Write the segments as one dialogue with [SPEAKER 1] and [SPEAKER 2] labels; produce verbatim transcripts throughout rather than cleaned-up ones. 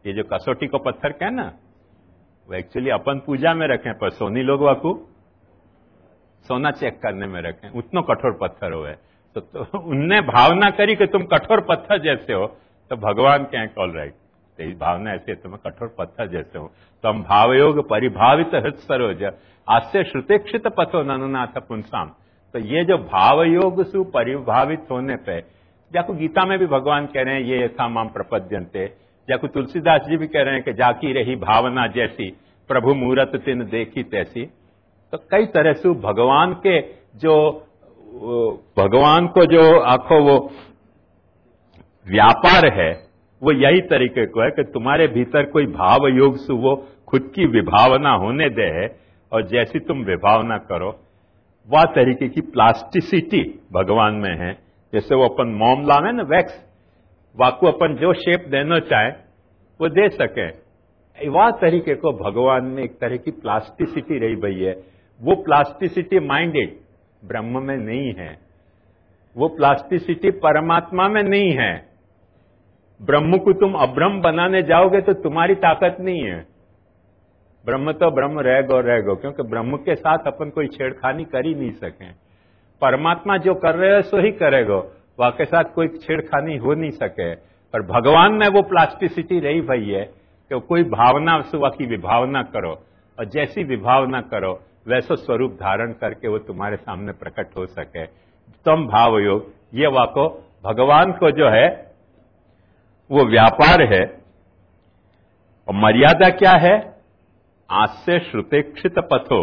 [SPEAKER 1] ये जो कसौटी को पत्थर कहे ना, वो एक्चुअली अपन पूजा में रखें, पर सोनी लोग वाकू सोना चेक करने में रखें, उतना कठोर पत्थर हो है। तो, तो उनने भावना करी कि तुम कठोर पत्थर जैसे हो, तो भगवान कहें ऑल राइट, तेरी भावना ऐसी है, तुम कठोर पत्थर जैसे हो, तो हम भावयोग परिभावित हृत सरोज आस्य श्रुतेक्षित पथो ननुनाथ पुंसाम। तो ये जो भावयोग से परिभावित होने पे, जाको गीता में भी भगवान कह रहे हैं ये यथा माम प्रपद्यन्ते, जाको तुलसीदास जी भी कह रहे हैं कि जाकी रही भावना जैसी प्रभु मूरत तिन देखी तैसी। तो कई तरह से भगवान के जो भगवान को जो आखो वो व्यापार है, वो यही तरीके को है कि तुम्हारे भीतर कोई भाव योग से वो खुद की विभावना होने दे है, और जैसी तुम विभावना करो वह तरीके की प्लास्टिसिटी भगवान में है। जैसे वो अपन मोम लावे ना वैक्स, वाकू अपन जो शेप देना चाहे वो दे सके, वह तरीके को भगवान में एक तरह की प्लास्टिसिटी रही भई है। वो प्लास्टिसिटी माइंडेड ब्रह्म में नहीं है, वो प्लास्टिसिटी परमात्मा में नहीं है। ब्रह्म को तुम अब्रह्म बनाने जाओगे तो तुम्हारी ताकत नहीं है। ब्रह्म तो ब्रह्म रहेगो रहेगो, क्योंकि ब्रह्म के साथ अपन कोई छेड़खानी कर ही नहीं सके। परमात्मा जो कर रहे हो सो ही करेगो, वह के साथ कोई छेड़खानी हो नहीं सके। पर भगवान में वो प्लास्टिसिटी रही भई है कि कोई भावना सुबह की विभावना करो, और जैसी विभावना करो वैसा स्वरूप धारण करके वो तुम्हारे सामने प्रकट हो सके। तम भाव योग, ये वाको भगवान को जो है वो व्यापार है। और मर्यादा क्या है? आस्य श्रुतेक्षित पथो,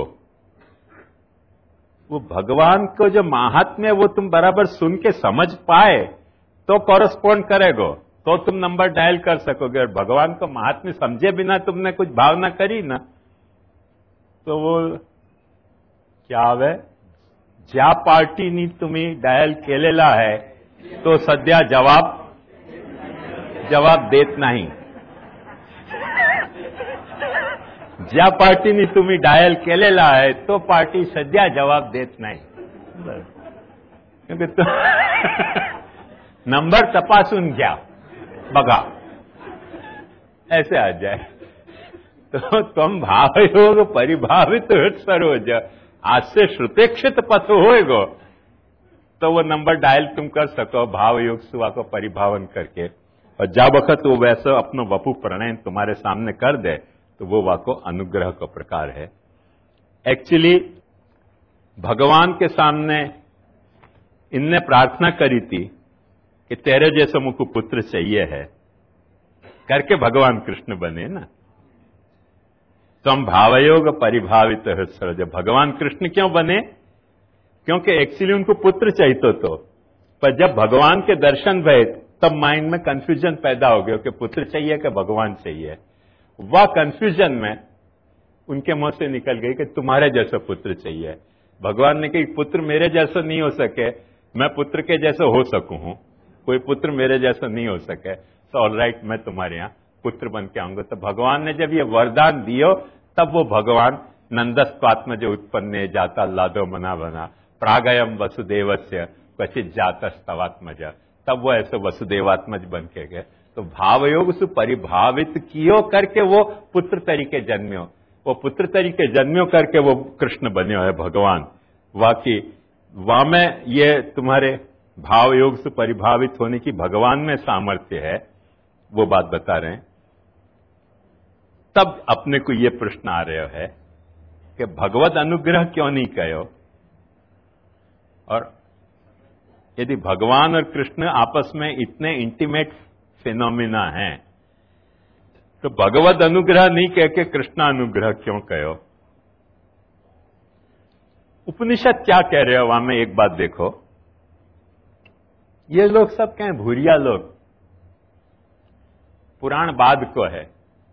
[SPEAKER 1] वो भगवान को जो महात्म्य वो तुम बराबर सुन के समझ पाए तो कॉरेस्पॉन्ड करेगो, तो तुम नंबर डायल कर सकोगे। और भगवान को महात्म्य समझे बिना तुमने कुछ भावना करी ना, तो वो क्या आवे, ज्या पार्टीनी तुम्ही डायल केलेला है तो सध्या जवाब जवाब देत नाही। ज्या पार्टीनी तुम्ही डायल केलेला आहे तो पार्टी सध्या जवाब देत नाही, क्योंकि तो नंबर तपासून घ्या बघा, ऐसे आ जाए। तो तुम भावयोग परिभावित सरोज आस्य श्रुतेक्षित पथ होएगो, तो वो नंबर डायल तुम कर सको भावयोग सुवा को परिभावन करके। और जब वक्त वो वैसा अपना वपु प्रणयन तुम्हारे सामने कर दे तो वो वाको अनुग्रह का प्रकार है। एक्चुअली भगवान के सामने इनने प्रार्थना करी थी कि तेरे जैसा मुझको पुत्र चाहिए है, करके भगवान कृष्ण बने ना। तो हम भावयोग परिभावित है सरोज, भगवान कृष्ण क्यों बने? क्योंकि एक्चुअली उनको पुत्र चाहिए तो, पर जब भगवान के दर्शन भये तब माइंड में कंफ्यूजन पैदा हो गया कि पुत्र चाहिए कि भगवान चाहिए। वह कंफ्यूजन में उनके मुंह से निकल गई कि तुम्हारे जैसा पुत्र चाहिए। भगवान ने कहा पुत्र मेरे जैसा नहीं हो सके, मैं पुत्र के जैसा हो सकूं हूं, कोई पुत्र मेरे जैसा नहीं हो सके, तो ऑल राइट मैं तुम्हारे यहां पुत्र बन के आऊंगा। तो भगवान ने जब ये वरदान दियो तब वो भगवान नंदस्वात्म जो उत्पन्न जाता लादो मना बना प्रागयम वसुदेवस्य क्वचित जातस्तवात्मज, तब वो ऐसे वसुदेवात्मज बन के गए। तो भावयोग से परिभावित कियो करके वो पुत्र तरीके जन्म्यो, वो पुत्र तरीके जन्म्यो करके वो कृष्ण बने है भगवान। वाकई वहां में ये तुम्हारे भावयोग से परिभावित होने की भगवान में सामर्थ्य है, वो बात बता रहे हैं। तब अपने को ये प्रश्न आ रहा है कि भगवत अनुग्रह क्यों नहीं कहो? और यदि भगवान और कृष्ण आपस में इतने इंटीमेट फिनोमिना हैं, तो भगवत अनुग्रह नहीं कह के कृष्ण अनुग्रह क्यों कहो? उपनिषद क्या कह रहे हो वहां में एक बात देखो। ये लोग सब कहें भूरिया लोग, पुराण बाद को है।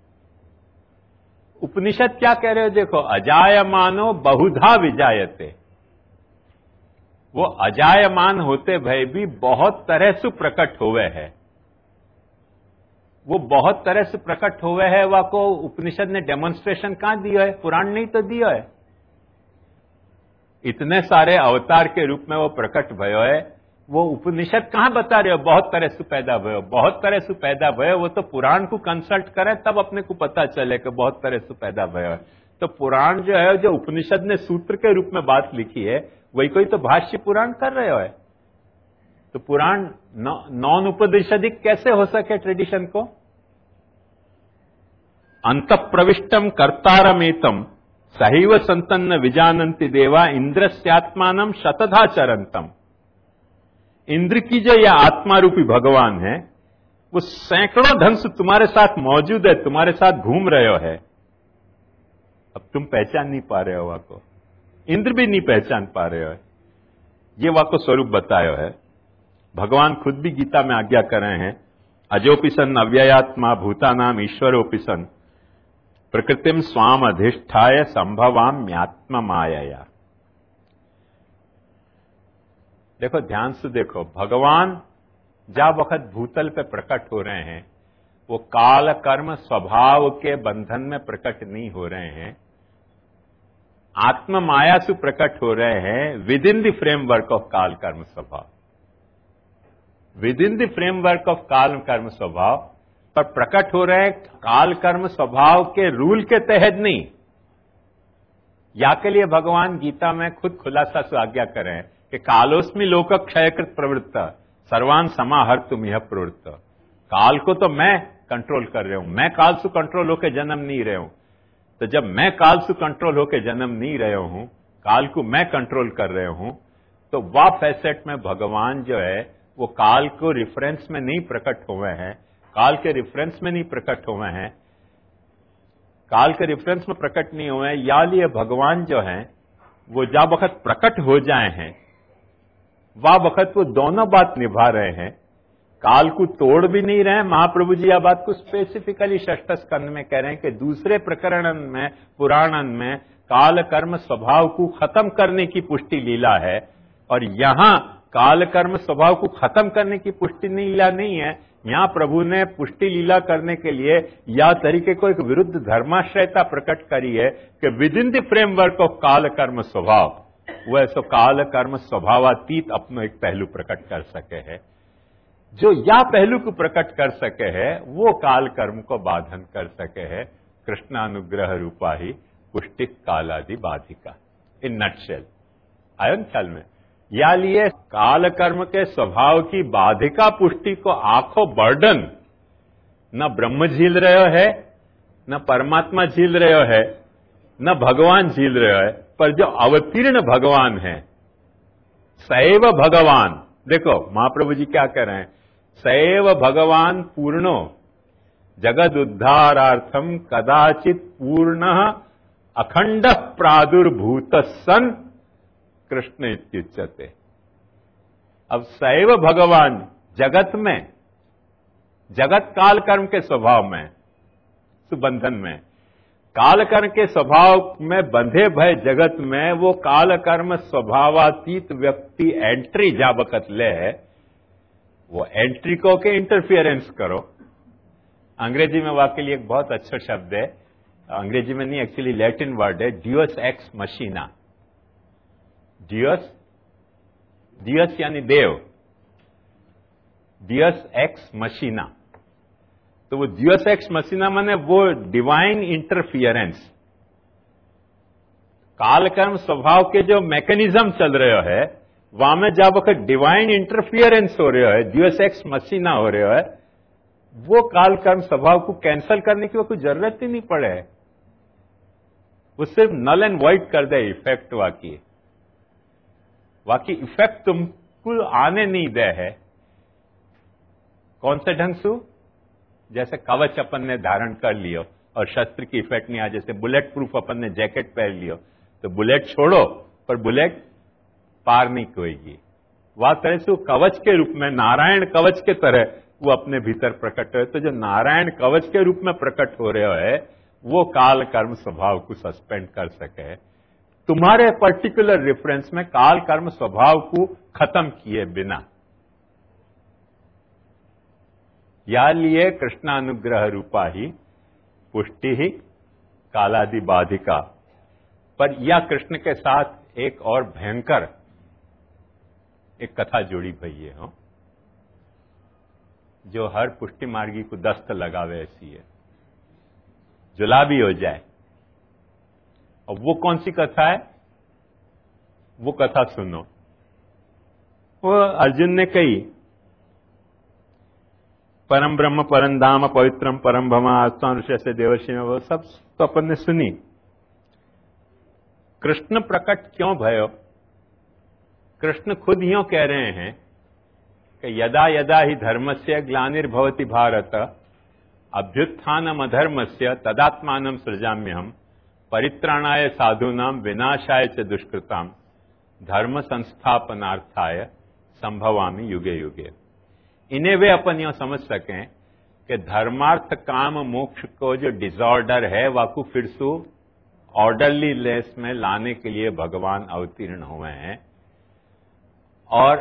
[SPEAKER 1] उपनिषद क्या कह रहे हो देखो, अजायमानो बहुधा विजायते। वो अजायमान होते भय भी बहुत तरह से प्रकट हुए है, वो बहुत तरह से प्रकट हुए है। वह को उपनिषद ने डेमोन्स्ट्रेशन कहां दिया है? पुराण नहीं तो दिया है। इतने सारे अवतार के रूप में वो प्रकट भयो है, वो उपनिषद कहां बता रहे हो बहुत तरह से पैदा भयो, बहुत तरह से पैदा भयो, वो तो पुराण को कंसल्ट करें तब अपने को पता चले कि बहुत तरह से पैदा भयो है। तो पुराण जो है, जो उपनिषद ने सूत्र के रूप में बात लिखी है, वही कोई तो भाष्य पुराण कर रहे हो है। तो पुराण नॉन उपनिषदिक कैसे हो सके ट्रेडिशन को? अंत प्रविष्टम कर्तारमेतम सहैव संतन्न विजानन्ति देवा इंद्रस्यात्मानम शतधा चरंतम। इंद्र की जो यह आत्मा रूपी भगवान है, वो सैकड़ों ढंग से तुम्हारे साथ मौजूद है, तुम्हारे साथ घूम रहे हो है। अब तुम पहचान नहीं पा रहे हो वाको, इंद्र भी नहीं पहचान पा रहे हो। ये वाको स्वरूप बतायो है। भगवान खुद भी गीता में आज्ञा कर रहे हैं, अजोपिसन अव्ययात्मा भूतानाम ईश्वरोपिसन प्रकृतिम स्वाम अधिष्ठाय संभवाम्यात्म माया। देखो, ध्यान से देखो, भगवान जब वक्त भूतल पे प्रकट हो रहे हैं, वो काल कर्म स्वभाव के बंधन में प्रकट नहीं हो रहे हैं, आत्म माया से प्रकट हो रहे हैं within the framework of काल कर्म स्वभाव, within the framework of काल कर्म स्वभाव, पर प्रकट हो रहे हैं काल कर्म स्वभाव के रूल के तहत नहीं। या के लिए भगवान गीता में खुद खुलासा से आज्ञा करें कि कालोस्मि लोक क्षयकृत प्रवृत्त सर्वान समाहर तुम यह प्रवृत्त। काल को तो मैं कंट्रोल कर रहा हूं, मैं काल से कंट्रोल होकर जन्म नहीं रहा हूं। तो जब मैं काल से कंट्रोल होकर जन्म नहीं रहा हूं, काल को मैं कंट्रोल कर रहा हूं, तो वह फैसेट में भगवान जो है वो काल को रिफरेंस में नहीं प्रकट हुए हैं, काल के रिफरेंस में नहीं प्रकट हुए हैं, काल के रिफरेंस में प्रकट नहीं हुए हैं। या लिए भगवान जो है वो जब वक्त प्रकट हो जाए हैं, वह वक्त वो दोनों बात निभा रहे हैं, काल को तोड़ भी नहीं रहे हैं। महाप्रभु जी यह बात को स्पेसिफिकली षष्ठ स्कंद में कह रहे हैं कि दूसरे प्रकरण में, पुराणन में काल कर्म स्वभाव को खत्म करने की पुष्टि लीला है, और यहां काल कर्म स्वभाव को खत्म करने की पुष्टि लीला नहीं है। यहां प्रभु ने पुष्टि लीला करने के लिए या तरीके को एक विरुद्ध धर्माश्रयता प्रकट करी है कि within the framework of काल कर्म स्वभाव, वह सो काल कर्म स्वभावातीत अपनो एक पहलू प्रकट कर सके है। जो या पहलू को प्रकट कर सके है, वो काल कर्म को बाधन कर सके है। कृष्णानुग्रह रूपा ही पुष्टि कालादि बाधिका, इन नटशेल। आयन ख्याल में या लिए काल कर्म के स्वभाव की बाधिका पुष्टि को आंखों बर्डन न ब्रह्म झील रहे है, न परमात्मा झील रहे है, न भगवान झील रहे है, पर जो अवतीर्ण भगवान है, सैव भगवान। देखो महाप्रभु जी क्या कह रहे हैं, सैव भगवान पूर्णो जगद उद्धारार्थम कदाचित पूर्ण अखंड प्रादुर्भूत सन कृष्ण इत्युच्यते। अब सैव भगवान जगत में, जगत काल कर्म के स्वभाव में, सुबंधन में, काल कर्म के स्वभाव में बंधे भय जगत में वो काल कर्म स्वभावातीत व्यक्ति एंट्री जा वक्त ले है, वो एंट्री को के इंटरफियरेंस करो। अंग्रेजी में वाकई लिए एक बहुत अच्छा शब्द है, अंग्रेजी में नहीं, एक्चुअली लैटिन वर्ड है, डियोस एक्स मशीना। डियोस, डियोस यानी देव, डियोस एक्स मशीना। तो वो डियोस एक्स मशीना माने वो डिवाइन इंटरफियरेंस, काल कर्म स्वभाव के जो मैकेनिज्म चल रहे है, वहां में जब वक्त डिवाइन इंटरफियरेंस हो रहे है, डियोस एक्स मशीना हो रहे है, वो काल कर्म स्वभाव को कैंसल करने की वो कोई जरूरत ही नहीं पड़े, वो सिर्फ नल एंड वाइट कर दे इफेक्ट। वाकी वाकी इफेक्ट तुमको आने नहीं दे है। कौन से ढंग से? जैसे कवच अपन ने धारण कर लियो और शस्त्र की इफेक्ट नहीं आ, जैसे बुलेट प्रूफ अपन ने जैकेट पहन लियो, तो बुलेट छोड़ो पर बुलेट पार नहीं होगी। वह तरह से कवच के रूप में, नारायण कवच के तरह वो अपने भीतर प्रकट हो। तो जो नारायण कवच के रूप में प्रकट हो रहे है, वो काल कर्म स्वभाव को सस्पेंड कर सके। तुम्हारे पर्टिकुलर रेफरेंस में काल कर्म स्वभाव को खत्म किए बिना, या लिए कृष्णानुग्रह रूपा ही पुष्टि ही कालादि बाधिका। पर या कृष्ण के साथ एक और भयंकर एक कथा जोड़ी भई है हो जो हर पुष्टि मार्गी को दस्त लगावे ऐसी है, जुलाबी हो जाए। और वो कौन सी कथा है? वो कथा सुनो। वो अर्जुन ने कही, परम ब्रह्म परम धाम पवित्रम परम भमा आस्था ऋषि से देवर्षि में, वो सब तो अपन ने सुनी। कृष्ण प्रकट क्यों भयो? कृष्ण खुद यूं कह रहे हैं कि यदा यदा ही धर्मस्य ग्लानिर्भवति भारत अभ्युत्थानम अधर्मस्य तदात्मानं सृजाम्यहम् परित्राणाय साधूनां विनाशाय च दुष्कृताम् धर्म संस्थापनार्थाय संभवामि युगे युगे। इन्हें वे अपन यह समझ सकें कि धर्मार्थ काम मोक्ष को जो डिसऑर्डर है वाकू फिर से ऑर्डरली लेस में लाने के लिए भगवान अवतीर्ण हुए हैं। और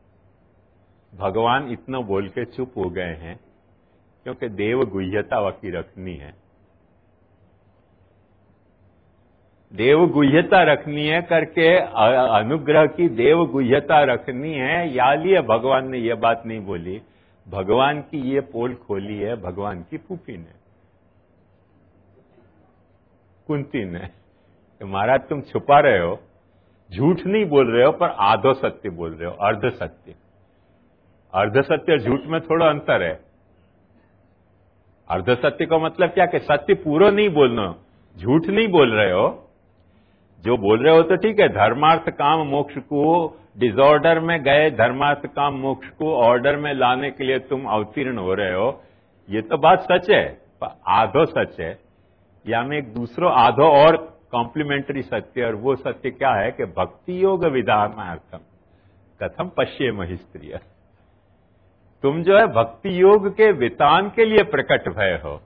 [SPEAKER 1] भगवान इतना बोल के चुप हो गए हैं क्योंकि देव गुह्यता वाकी रखनी है, देव गुह्यता रखनी है करके अनुग्रह की देव गुह्यता रखनी है। या लिए भगवान ने यह बात नहीं बोली, भगवान की ये पोल खोली है भगवान की फूफी ने, कुंती ने, कि महाराज तुम छुपा रहे हो, झूठ नहीं बोल रहे हो पर आधो सत्य बोल रहे हो, अर्ध सत्य। अर्ध सत्य और झूठ में थोड़ा अंतर है। अर्ध सत्य का मतलब क्या कि सत्य पूरा नहीं बोलना, झूठ नहीं बोल रहे हो। जो बोल रहे हो तो ठीक है, धर्मार्थ काम मोक्ष को डिसऑर्डर में गए, धर्मार्थ काम मोक्ष को ऑर्डर में लाने के लिए तुम अवतीर्ण हो रहे हो, ये तो बात सच है, पर आधो सच है। या में एक दूसरो आधो और कॉम्प्लीमेंट्री सत्य, और वो सत्य क्या है कि भक्ति योग विधानार्थम कथम पश्ये महिस्त्रिय। तुम जो है भक्ति योग के वितान के लिए प्रकट भय हो,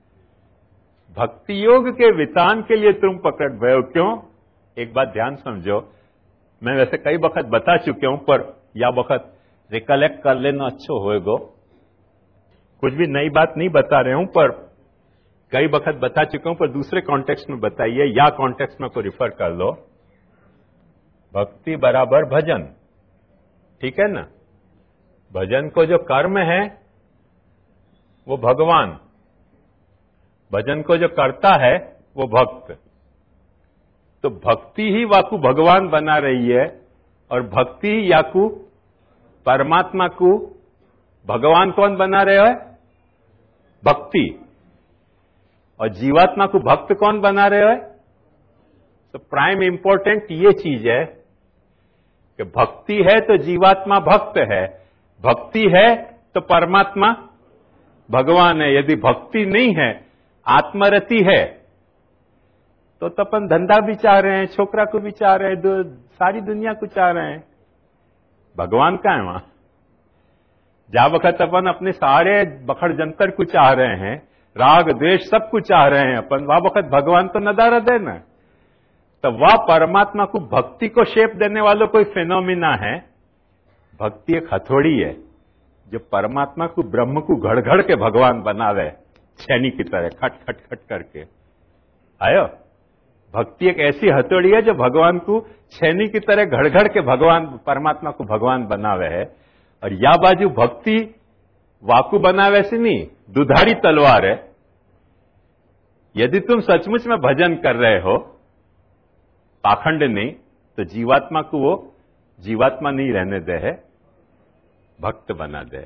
[SPEAKER 1] भक्ति योग के वितान के लिए तुम प्रकट भय हो। क्यों? एक बात ध्यान समझो, मैं वैसे कई वक्त बता चुके हूं पर या वक्त रिकलेक्ट कर लेना अच्छो होएगा। कुछ भी नई बात नहीं बता रहे हूं पर कई वक्त बता चुका हूं, पर दूसरे कॉन्टेक्स्ट में बताइए या कॉन्टेक्स्ट में को रिफर कर लो। भक्ति बराबर भजन, ठीक है ना? भजन को जो कर्म है वो भगवान, भजन को जो करता है वो भक्त। तो भक्ति ही वाकू भगवान बना रही है, और भक्ति ही याकू परमात्मा को भगवान कौन बना रहे है? भक्ति। और जीवात्मा को भक्त कौन बना रहे है? तो प्राइम इंपॉर्टेंट ये चीज है कि भक्ति है तो जीवात्मा भक्त है, भक्ति है तो परमात्मा भगवान है। यदि भक्ति नहीं है, आत्मरति है, तो अपन धंधा भी चाह रहे हैं, छोकरा को भी चाह रहे हैं, सारी दुनिया को चाह रहे हैं, भगवान का है वहां। जा वक्त अपन अपने सारे बखड़ जंतर को चाह रहे हैं, राग द्वेष सब कुछ चाह रहे हैं अपन, वह वक्त भगवान तो नदारद है ना। तो वह परमात्मा को भक्ति को शेप देने वालों कोई फिनोमिना है। भक्ति एक हथौड़ी है जो परमात्मा को ब्रह्म को घड़ घड़ के भगवान बनावे, छैनी की तरह खट खट खट करके। आयो, भक्ति एक ऐसी हथौड़ी है जो भगवान को छैनी की तरह घड़ घड़ के भगवान परमात्मा को भगवान बनावे है। और या बाजू भक्ति वाकू बनावे से नहीं, दुधारी तलवार है। यदि तुम सचमुच में भजन कर रहे हो, पाखंड नहीं, तो जीवात्मा को वो जीवात्मा नहीं रहने दे है, भक्त बना दे।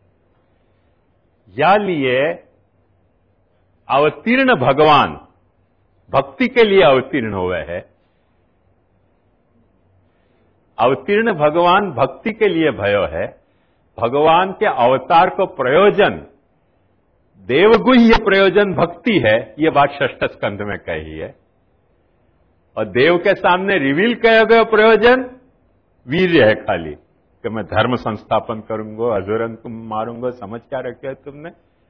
[SPEAKER 1] या लिए अवतीर्ण भगवान भक्ति के लिए अवतीर्ण हुए है, अवतीर्ण भगवान भक्ति के लिए भयो है। भगवान के अवतार को प्रयोजन, देवगुह्य प्रयोजन भक्ति है, ये बात षष्ठ स्कंध में कही है। और देव के सामने रिवील किया गया प्रयोजन वीर्य है खाली, कि मैं धर्म संस्थापन करूंगा, अजुरन को मारूंगा। समझ क्या रखे तुमने?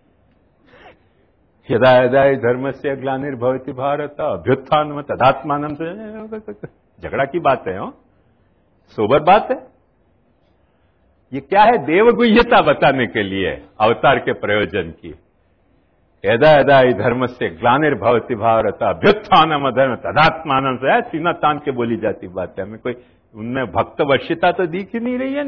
[SPEAKER 1] यदा यदा धर्म से ग्लानिर्भवति भारत अभ्युत्थान में तदात्मानम से, झगड़ा की बात है हो, सोबर बात है। ये क्या है? देवगुह्यता बताने के लिए अवतार के प्रयोजन की। यदा यदा धर्म से ग्लानिर्भवति भारत अभ्युत्थानम अधर्म तदात्मानम से, सीना तान के बोली जाती बात है। हमें कोई उनमें भक्त वश्यता तो दिख ही नहीं रही है।